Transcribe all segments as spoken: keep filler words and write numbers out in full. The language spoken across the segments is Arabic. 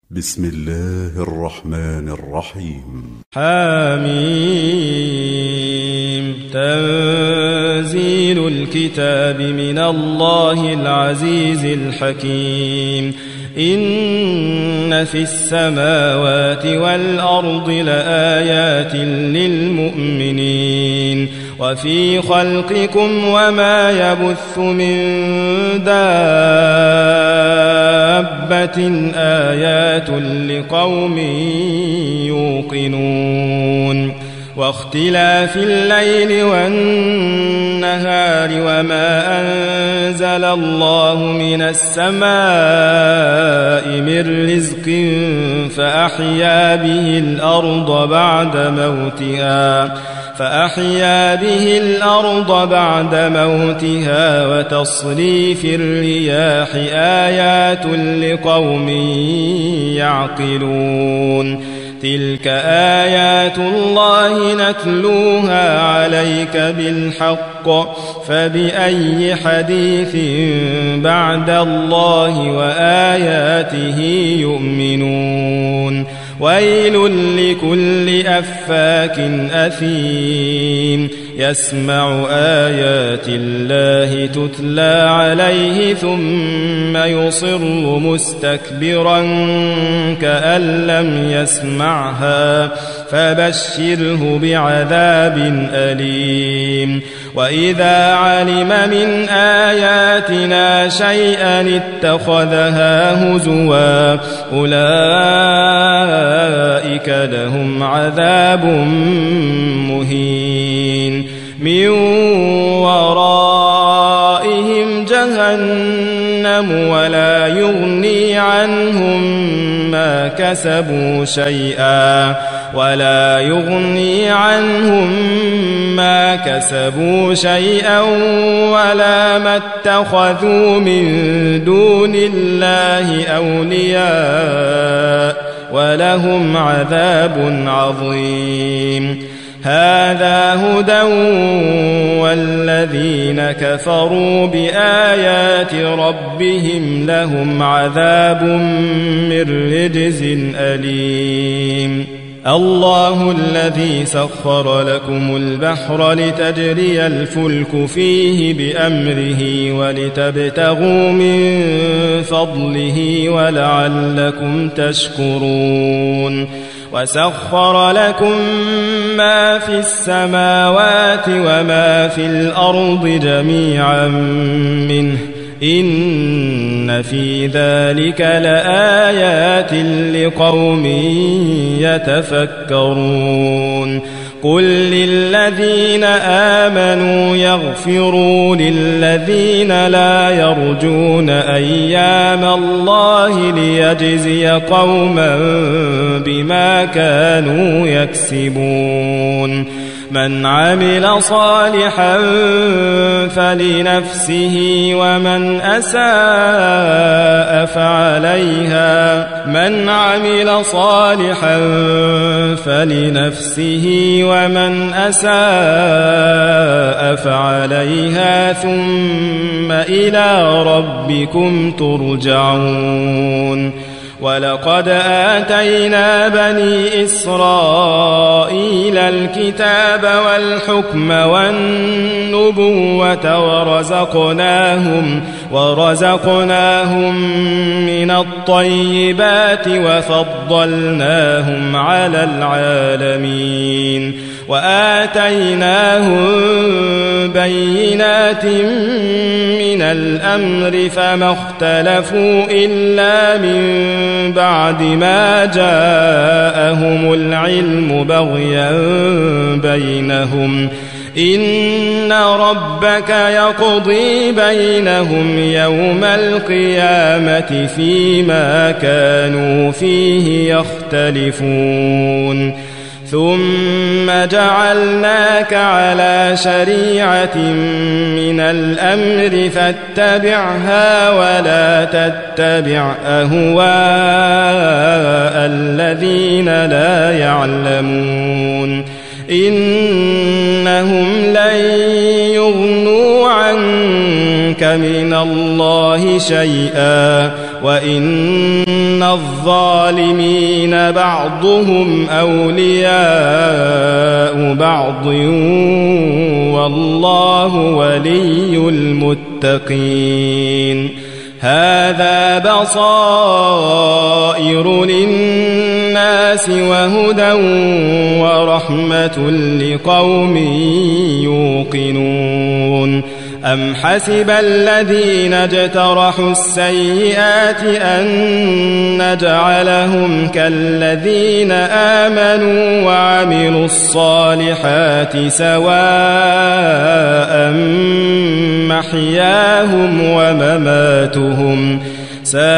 بسم الله الرحمن الرحيم. حميم. تنزيل الكتاب من الله العزيز الحكيم. إن في السماوات والأرض لآيات للمؤمنين وفي خلقكم وما يبث من دابة آيات لقوم يوقنون واختلاف الليل والنهار وما أنزل الله من السماء من رزق فأحيا به الأرض بعد موتها فأحيا به الأرض بعد موتها وتصريف الرياح آيات لقوم يعقلون تلك آيات الله نتلوها عليك بالحق فبأي حديث بعد الله وآياته يؤمنون ويل لكل أفاك أثيم يسمع آيات الله تتلى عليه ثم يصر مستكبرا كأن لم يسمعها فبشره بعذاب أليم وإذا علم من آياتنا شيئا اتخذها هزوا أولئك لهم عذاب مهين من ورائهم جهنم ولا يغني عنهم ما كسبوا شيئا ولا يغني عنهم ما كسبوا شيئا ولا ما اتخذوا من دون الله أولياء ولهم عذاب عظيم هذا هدى والذين كفروا بآيات ربهم لهم عذاب من رجز أليم الله الذي سخر لكم البحر لتجري الفلك فيه بأمره ولتبتغوا من فضله ولعلكم تشكرون وسخر لكم ما في السماوات وما في الأرض جميعا منه إن في ذلك لآيات لقوم يتفكرون قل للذين آمنوا يغفروا للذين لا يرجون أيام الله ليجزي قوما بما كانوا يكسبون من عمل صالحا فلنفسه ومن أساء فعليها من عمل صالحا فلنفسه ومن أساء فعليها ثم إلى ربكم ترجعون ولقد آتينا بني إسرائيل الكتاب والحكم والنبوة ورزقناهم ورزقناهم من الطيبات وفضلناهم على العالمين وآتيناهم بينات من الأمر فما اختلفوا إلا من بعد ما جاءهم العلم بغيا بينهم إن ربك يقضي بينهم يوم القيامة فيما كانوا فيه يختلفون ثم جعلناك على شريعة من الأمر فاتبعها ولا تتبع أهواء الذين لا يعلمون إنهم لن يغنوا عنك من الله شيئا وإن الظالمين بعضهم أولياء بعض والله ولي المتقين. هذا بصائر للناس وهدى ورحمة لقوم يوقنون. أم حسب الذين اجترحوا السيئات أن نجعلهم كالذين آمنوا وعملوا الصالحات سواء محياهم ومماتهم ساء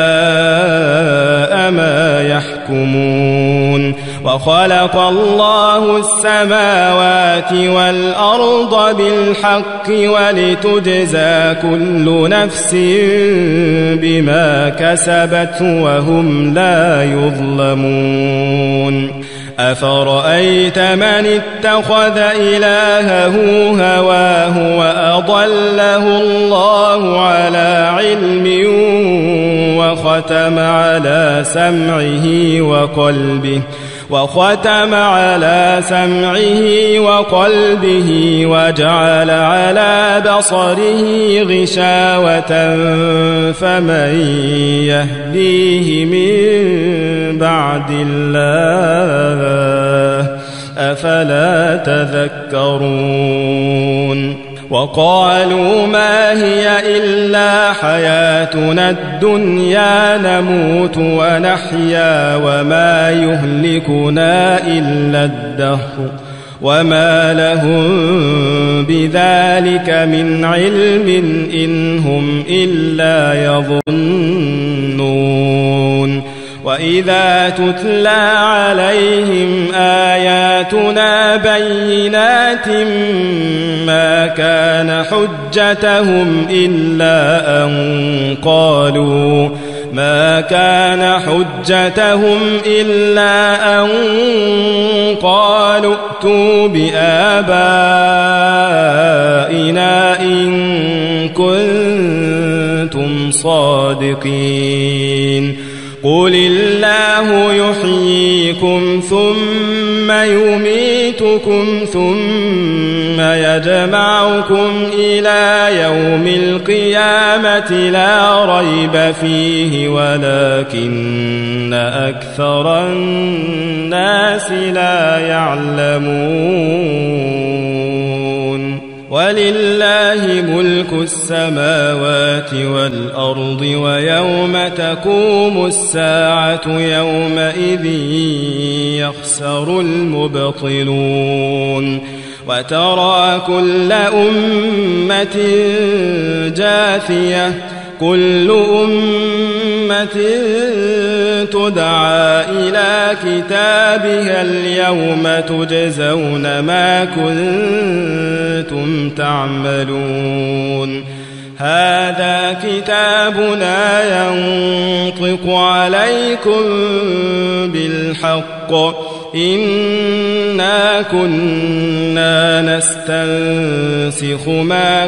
ما يحكمون. وخلق الله السماوات والأرض بالحق ولتجزى كل نفس بما كسبت وهم لا يظلمون. أفرأيت من اتخذ إلهه هواه وأضله الله على علم وختم على سمعه وقلبه وختم على سمعه وقلبه وجعل على بصره غشاوة فمن يهديه من بعد الله أفلا تذكرون. وقالوا ما هي إلا حياتنا الدنيا نموت ونحيا وما يهلكنا إلا الدهر وما لهم بذلك من علم إن هم إلا يظنون. وإذا تتلى عليهم آياتنا بينات ما كان حجتهم إلا أن قالوا ما كان حجتهم إلا أن قالوا ائتوا بآبائنا إن كنتم صادقين. قل الله يحييكم ثم يميتكم ثم يجمعكم إلى يوم القيامة لا ريب فيه ولكن أكثر الناس لا يعلمون. ولله ملك السماوات والأرض ويوم تقوم الساعة يومئذ يخسر المبطلون. وترى كل أمة جاثية كل أمة تدعى إلى كتابها اليوم تجزون ما كنتم تعملون. هذا كتابنا ينطق عليكم بالحق إنا كنا نستنسخ ما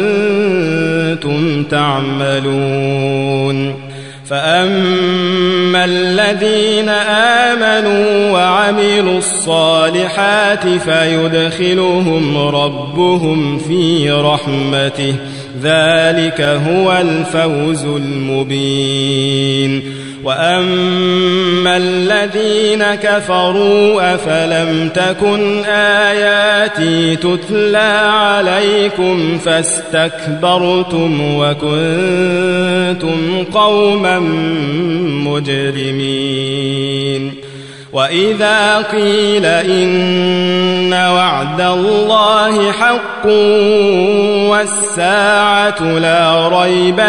كنتم تعملون. فأما الذين آمنوا وعملوا الصالحات فيدخلهم ربهم في رحمته ذلك هو الفوز المبين. وأما الذين كفروا أفلم تكن آياتي تتلى عليكم فاستكبرتم وكنتم قوما مجرمين. وإذا قيل إن وعد الله حق والساعة لا ريب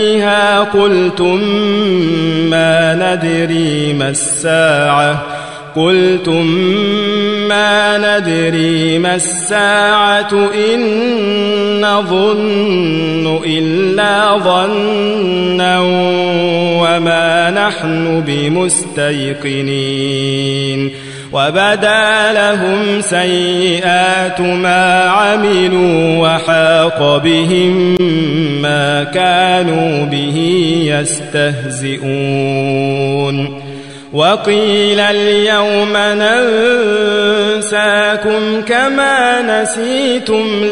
فيها قلتم ما ندري ما الساعة قلتم ما ندري ما الساعة إن نظن إلا ظنا وما نحن بمستيقنين وبدا لهم سيئات ما عملوا وحاق بهم ما كانوا به يستهزئون وقيل اليوم ننساكم كما نسيتم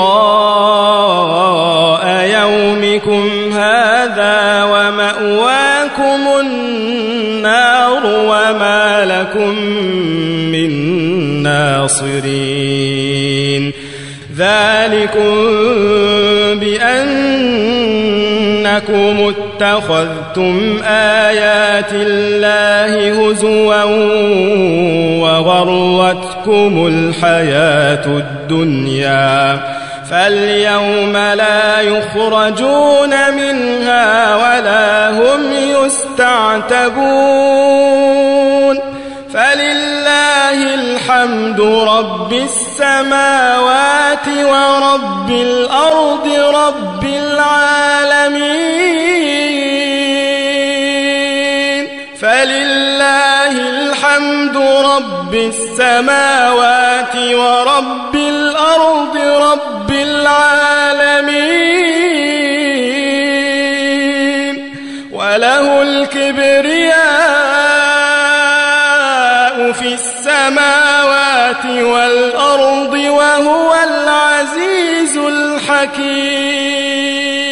لقاء يومكم هذا ومأواكم النار وما لكم من ناصرين ذلكم بأنكم اتخذتم آيات الله هزوا وغرتكم الحياة الدنيا فاليوم لا يخرجون منها ولا هم يستعتبون فلله الحمد رب السماوات ورب الأرض رب العالمين فلله الحمد رب السماوات ورب الأرض رب العالمين وله الكبرياء في السماوات والأرض وهو العزيز الحكيم